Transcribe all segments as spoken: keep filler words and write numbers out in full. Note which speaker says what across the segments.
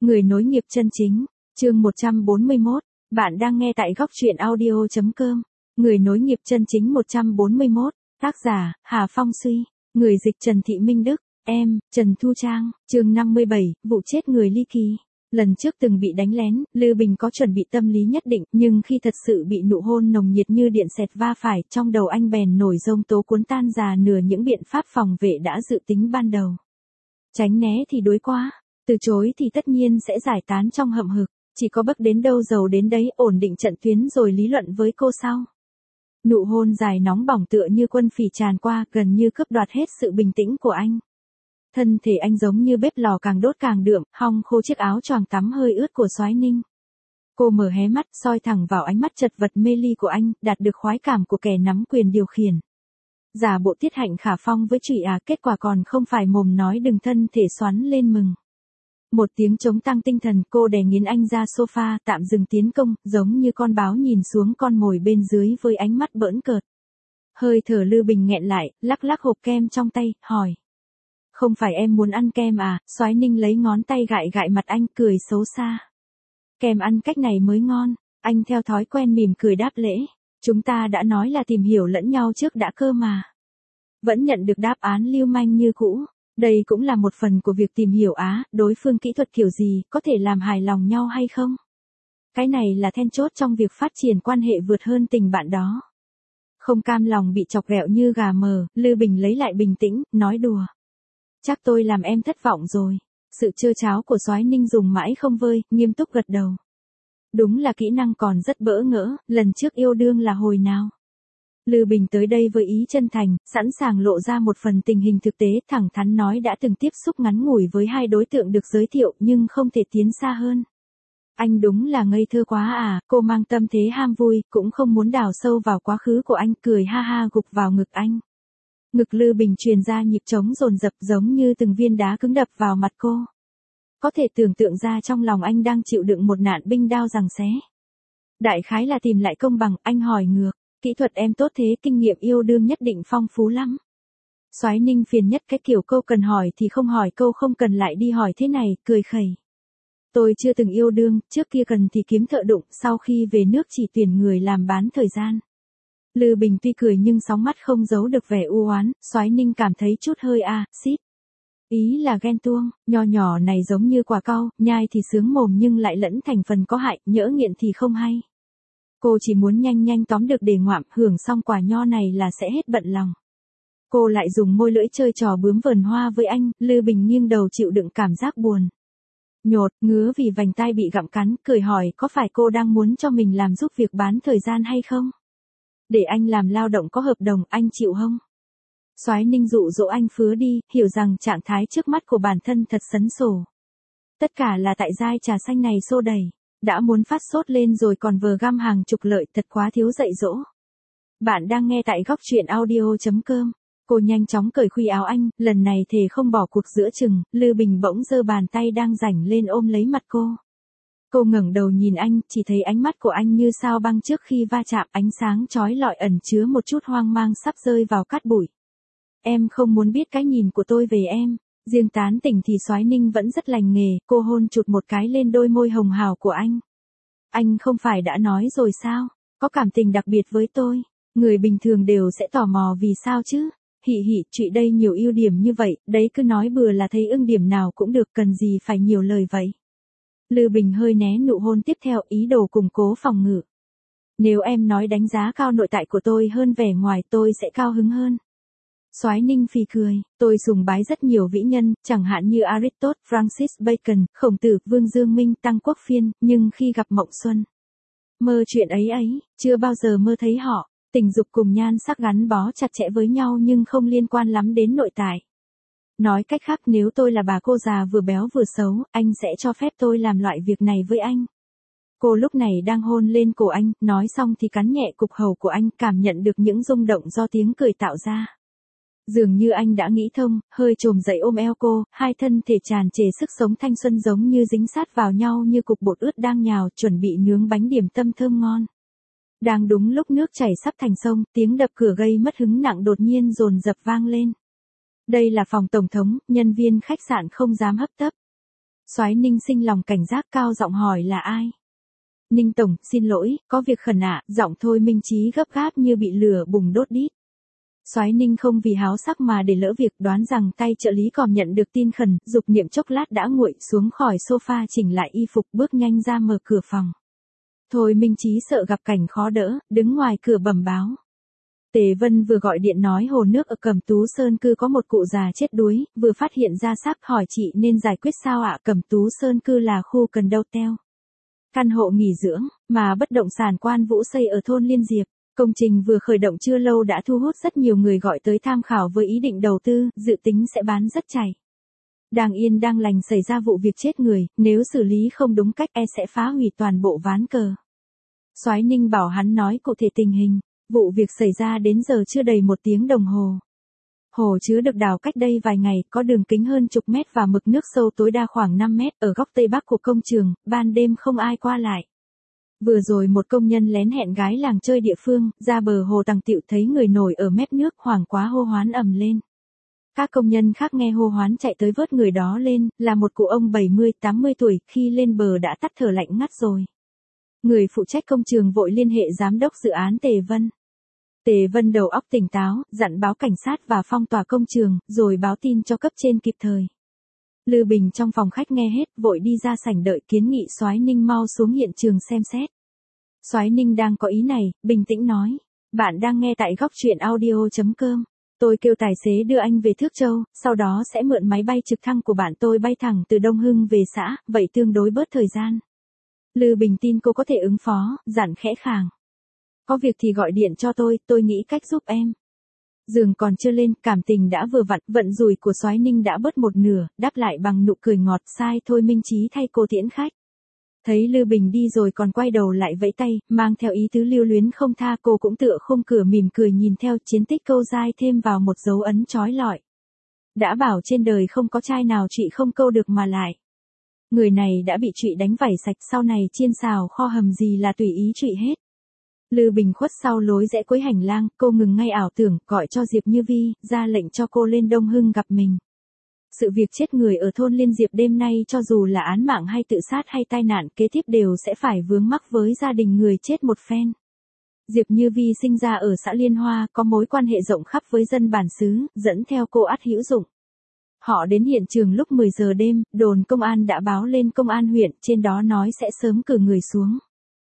Speaker 1: Người nối nghiệp chân chính, chương một trăm bốn mươi mốt, bạn đang nghe tại góc truyện audio chấm com. Người nối nghiệp chân chính một trăm bốn mươi mốt, tác giả, Hà Phong Suy, người dịch Trần Thị Minh Đức, em, Trần Thu Trang, chương năm mươi bảy, vụ chết người ly kỳ. Lần trước từng bị đánh lén, Lư Bình có chuẩn bị tâm lý nhất định, nhưng khi thật sự bị nụ hôn nồng nhiệt như điện xẹt va phải, trong đầu anh bèn nổi giông tố cuốn tan già nửa những biện pháp phòng vệ đã dự tính ban đầu. Tránh né thì đối quá, từ chối thì tất nhiên sẽ giải tán trong hậm hực, chỉ có bước đến đâu giàu đến đấy, ổn định trận tuyến rồi lý luận với cô sau. Nụ hôn dài nóng bỏng tựa như quân phỉ tràn qua, gần như cướp đoạt hết sự bình tĩnh của anh. Thân thể anh giống như bếp lò càng đốt càng đượm, hong khô chiếc áo choàng tắm hơi ướt của Soái Ninh. Cô mở hé mắt, soi thẳng vào ánh mắt chật vật mê ly của anh, đạt được khoái cảm của kẻ nắm quyền điều khiển. Giả bộ tiết hạnh khả phong với trụy à, kết quả còn không phải mồm nói đừng, thân thể xoắn lên mừng. Một tiếng chống tăng tinh thần, cô đè nghiến anh ra sofa, tạm dừng tiến công, giống như con báo nhìn xuống con mồi bên dưới với ánh mắt bỡn cợt. Hơi thở Lư Bình nghẹn lại, lắc lắc hộp kem trong tay, hỏi. Không phải em muốn ăn kem à? Soái Ninh lấy ngón tay gại gại mặt anh, cười xấu xa. Kem ăn cách này mới ngon, anh theo thói quen mỉm cười đáp lễ. Chúng ta đã nói là tìm hiểu lẫn nhau trước đã cơ mà. Vẫn nhận được đáp án lưu manh như cũ. Đây cũng là một phần của việc tìm hiểu á, đối phương kỹ thuật kiểu gì, có thể làm hài lòng nhau hay không? Cái này là then chốt trong việc phát triển quan hệ vượt hơn tình bạn đó. Không cam lòng bị chọc ghẹo như gà mờ, Lư Bình lấy lại bình tĩnh, nói đùa. Chắc tôi làm em thất vọng rồi. Sự trơ tráo của Soái Ninh dùng mãi không vơi, nghiêm túc gật đầu. Đúng là kỹ năng còn rất bỡ ngỡ, lần trước yêu đương là hồi nào? Lư Bình tới đây với ý chân thành, sẵn sàng lộ ra một phần tình hình thực tế, thẳng thắn nói đã từng tiếp xúc ngắn ngủi với hai đối tượng được giới thiệu nhưng không thể tiến xa hơn. Anh đúng là ngây thơ quá à, cô mang tâm thế ham vui, cũng không muốn đào sâu vào quá khứ của anh, cười ha ha gục vào ngực anh. Ngực Lư Bình truyền ra nhịp trống dồn dập giống như từng viên đá cứng đập vào mặt cô. Có thể tưởng tượng ra trong lòng anh đang chịu đựng một nạn binh đao giằng xé. Đại khái là tìm lại công bằng, anh hỏi ngược. Kỹ thuật em tốt thế, kinh nghiệm yêu đương nhất định phong phú lắm. Soái Ninh phiền nhất cái kiểu câu cần hỏi thì không hỏi, câu không cần lại đi hỏi thế này, cười khẩy. Tôi chưa từng yêu đương, trước kia cần thì kiếm thợ đụng, sau khi về nước chỉ tuyển người làm bán thời gian. Lư Bình tuy cười nhưng sóng mắt không giấu được vẻ u oán, Soái Ninh cảm thấy chút hơi a, à, xít. Ý là ghen tuông, nho nhỏ này giống như quả cau, nhai thì sướng mồm nhưng lại lẫn thành phần có hại, nhỡ nghiện thì không hay. Cô chỉ muốn nhanh nhanh tóm được để ngoạm, hưởng xong quả nho này là sẽ hết bận lòng. Cô lại dùng môi lưỡi chơi trò bướm vờn hoa với anh, Lư Bình nghiêng đầu chịu đựng cảm giác buồn. Nhột, ngứa vì vành tai bị gặm cắn, cười hỏi có phải cô đang muốn cho mình làm giúp việc bán thời gian hay không? Để anh làm lao động có hợp đồng, anh chịu không? Soái Ninh dụ dỗ anh phứa đi, hiểu rằng trạng thái trước mắt của bản thân thật sấn sổ. Tất cả là tại giai trà xanh này xô đẩy. Đã muốn phát sốt lên rồi còn vờ găm hàng trục lợi, thật quá thiếu dạy dỗ. Bạn đang nghe tại góc truyện audio chấm com. Cô nhanh chóng cởi khuy áo anh, lần này thề không bỏ cuộc giữa chừng, Lư Bình bỗng giơ bàn tay đang rảnh lên ôm lấy mặt cô. Cô ngẩng đầu nhìn anh, chỉ thấy ánh mắt của anh như sao băng trước khi va chạm, ánh sáng chói lọi ẩn chứa một chút hoang mang sắp rơi vào cát bụi. Em không muốn biết cái nhìn của tôi về em. Riêng tán tỉnh thì Soái Ninh vẫn rất lành nghề, cô hôn chụt một cái lên đôi môi hồng hào của anh. Anh không phải đã nói rồi sao, có cảm tình đặc biệt với tôi, người bình thường đều sẽ tò mò vì sao chứ. Hị hị, chị đây nhiều ưu điểm như vậy, đấy cứ nói bừa là thấy ưng điểm nào cũng được, cần gì phải nhiều lời vậy. Lư Bình hơi né nụ hôn tiếp theo, ý đồ củng cố phòng ngự. Nếu em nói đánh giá cao nội tại của tôi hơn vẻ ngoài, tôi sẽ cao hứng hơn. Soái Ninh phì cười, tôi sùng bái rất nhiều vĩ nhân, chẳng hạn như Aristotle, Francis Bacon, Khổng Tử, Vương Dương Minh, Tăng Quốc Phiên, nhưng khi gặp Mộng Xuân, mơ chuyện ấy ấy, chưa bao giờ mơ thấy họ. Tình dục cùng nhan sắc gắn bó chặt chẽ với nhau nhưng không liên quan lắm đến nội tại. Nói cách khác, nếu tôi là bà cô già vừa béo vừa xấu, anh sẽ cho phép tôi làm loại việc này với anh. Cô lúc này đang hôn lên cổ anh, nói xong thì cắn nhẹ cục hầu của anh, cảm nhận được những rung động do tiếng cười tạo ra. Dường như anh đã nghĩ thông, hơi trồm dậy ôm eo cô, hai thân thể tràn trề sức sống thanh xuân giống như dính sát vào nhau như cục bột ướt đang nhào, chuẩn bị nướng bánh điểm tâm thơm ngon. Đang đúng lúc nước chảy sắp thành sông, tiếng đập cửa gây mất hứng nặng đột nhiên dồn dập vang lên. Đây là phòng tổng thống, nhân viên khách sạn không dám hấp tấp. Soái Ninh sinh lòng cảnh giác cao giọng hỏi là ai. Ninh tổng, xin lỗi, có việc khẩn ạ, giọng Thôi Minh Chí gấp gáp như bị lửa bùng đốt đít. Soái Ninh không vì háo sắc mà để lỡ việc, đoán rằng tay trợ lý còn nhận được tin khẩn, dục niệm chốc lát đã nguội xuống khỏi sofa chỉnh lại y phục bước nhanh ra mở cửa phòng. Thôi Minh Chí sợ gặp cảnh khó đỡ, đứng ngoài cửa bẩm báo. Tề Vân vừa gọi điện nói hồ nước ở Cẩm Tú Sơn cư có một cụ già chết đuối, vừa phát hiện ra xác, hỏi chị nên giải quyết sao ạ? Cẩm Tú Sơn cư là khu cần đâu teo. Căn hộ nghỉ dưỡng, mà bất động sản Quan Vũ xây ở thôn Liên Diệp. Công trình vừa khởi động chưa lâu đã thu hút rất nhiều người gọi tới tham khảo với ý định đầu tư, dự tính sẽ bán rất chảy. Đang yên đang lành xảy ra vụ việc chết người, nếu xử lý không đúng cách e sẽ phá hủy toàn bộ ván cờ. Soái Ninh bảo hắn nói cụ thể tình hình, vụ việc xảy ra đến giờ chưa đầy một tiếng đồng hồ. Hồ chứa được đào cách đây vài ngày, có đường kính hơn chục mét và mực nước sâu tối đa khoảng năm mét, ở góc tây bắc của công trường, ban đêm không ai qua lại. Vừa rồi một công nhân lén hẹn gái làng chơi địa phương, ra bờ hồ tằng tịu thấy người nổi ở mép nước, hoảng quá hô hoán ầm lên. Các công nhân khác nghe hô hoán chạy tới vớt người đó lên, là một cụ ông bảy mươi tám mươi tuổi, khi lên bờ đã tắt thở lạnh ngắt rồi. Người phụ trách công trường vội liên hệ giám đốc dự án Tề Vân. Tề Vân đầu óc tỉnh táo, dặn báo cảnh sát và phong tỏa công trường, rồi báo tin cho cấp trên kịp thời. Lư Bình trong phòng khách nghe hết, vội đi ra sảnh đợi, kiến nghị Soái Ninh mau xuống hiện trường xem xét. Soái Ninh đang có ý này, bình tĩnh nói, bạn đang nghe tại góc truyện audio chấm com. Tôi kêu tài xế đưa anh về Thước Châu, sau đó sẽ mượn máy bay trực thăng của bạn tôi bay thẳng từ Đông Hưng về xã, vậy tương đối bớt thời gian. Lư Bình tin cô có thể ứng phó, dặn khẽ khàng. Có việc thì gọi điện cho tôi, tôi nghĩ cách giúp em. Giường còn chưa lên, cảm tình đã vừa vặn, vận rủi của Soái Ninh đã bớt một nửa, đáp lại bằng nụ cười ngọt, sai Thôi Minh Chí thay cô tiễn khách. Thấy Lư Bình đi rồi còn quay đầu lại vẫy tay, mang theo ý tứ lưu luyến không tha, cô cũng tựa khung cửa mỉm cười nhìn theo, chiến tích câu dai thêm vào một dấu ấn chói lọi. Đã bảo trên đời không có trai nào trụy không câu được mà lại. Người này đã bị trụy đánh vảy sạch, sau này chiên xào kho hầm gì là tùy ý trụy hết. Lư Bình khuất sau lối rẽ cuối hành lang, cô ngừng ngay ảo tưởng, gọi cho Diệp Như Vi, ra lệnh cho cô lên Đông Hưng gặp mình. Sự việc chết người ở thôn Liên Diệp đêm nay cho dù là án mạng hay tự sát hay tai nạn kế tiếp đều sẽ phải vướng mắc với gia đình người chết một phen. Diệp Như Vi sinh ra ở xã Liên Hoa, có mối quan hệ rộng khắp với dân bản xứ, dẫn theo cô ắt hữu dụng. Họ đến hiện trường lúc mười giờ đêm, đồn công an đã báo lên công an huyện, trên đó nói sẽ sớm cử người xuống.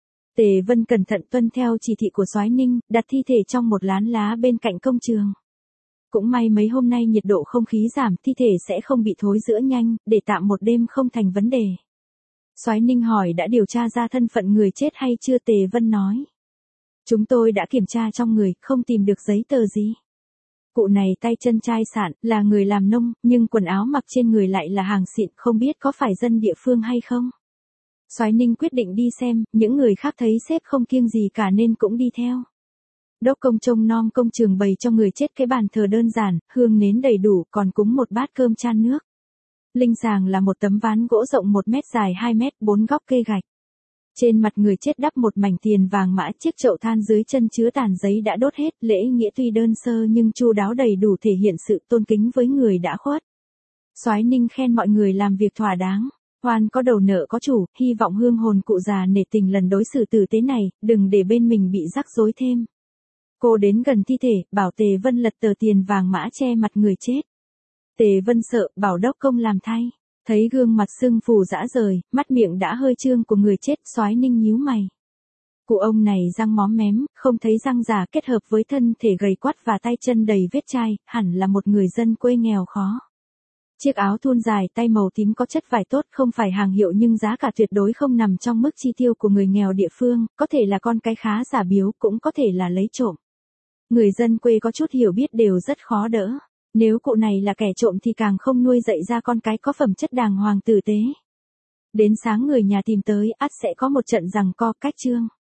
Speaker 1: Tề Vân cẩn thận tuân theo chỉ thị của Soái Ninh, đặt thi thể trong một lán lá bên cạnh công trường. Cũng may mấy hôm nay nhiệt độ không khí giảm, thi thể sẽ không bị thối rữa nhanh, để tạm một đêm không thành vấn đề. Soái Ninh hỏi đã điều tra ra thân phận người chết hay chưa? Tề Vân nói. Chúng tôi đã kiểm tra trong người, không tìm được giấy tờ gì. Cụ này tay chân chai sạn, là người làm nông, nhưng quần áo mặc trên người lại là hàng xịn, không biết có phải dân địa phương hay không. Soái Ninh quyết định đi xem, những người khác thấy sếp không kiêng gì cả nên cũng đi theo. Đốc công trông nom công trường bày cho người chết cái bàn thờ đơn giản, hương nến đầy đủ, còn cúng một bát cơm chan nước. Linh sàng là một tấm ván gỗ rộng một mét dài hai mét, bốn góc kê gạch. Trên mặt người chết đắp một mảnh tiền vàng mã, chiếc chậu than dưới chân chứa tàn giấy đã đốt hết, lễ nghĩa tuy đơn sơ nhưng chu đáo đầy đủ thể hiện sự tôn kính với người đã khuất. Soái Ninh khen mọi người làm việc thỏa đáng. Hoan có đầu nợ có chủ, hy vọng hương hồn cụ già nể tình lần đối xử tử tế này, đừng để bên mình bị rắc rối thêm. Cô đến gần thi thể, bảo Tề Vân lật tờ tiền vàng mã che mặt người chết. Tề Vân sợ, bảo đốc công làm thay. Thấy gương mặt sưng phù rã rời, mắt miệng đã hơi trương của người chết, Soái Ninh nhíu mày. Cụ ông này răng móm mém, không thấy răng giả kết hợp với thân thể gầy quắt và tay chân đầy vết chai, hẳn là một người dân quê nghèo khó. Chiếc áo thun dài tay màu tím có chất vải tốt, không phải hàng hiệu nhưng giá cả tuyệt đối không nằm trong mức chi tiêu của người nghèo địa phương, có thể là con cái khá giả biếu, cũng có thể là lấy trộm. Người dân quê có chút hiểu biết đều rất khó đỡ. Nếu cụ này là kẻ trộm thì càng không nuôi dạy ra con cái có phẩm chất đàng hoàng tử tế. Đến sáng người nhà tìm tới, ắt sẽ có một trận giằng co cách chương.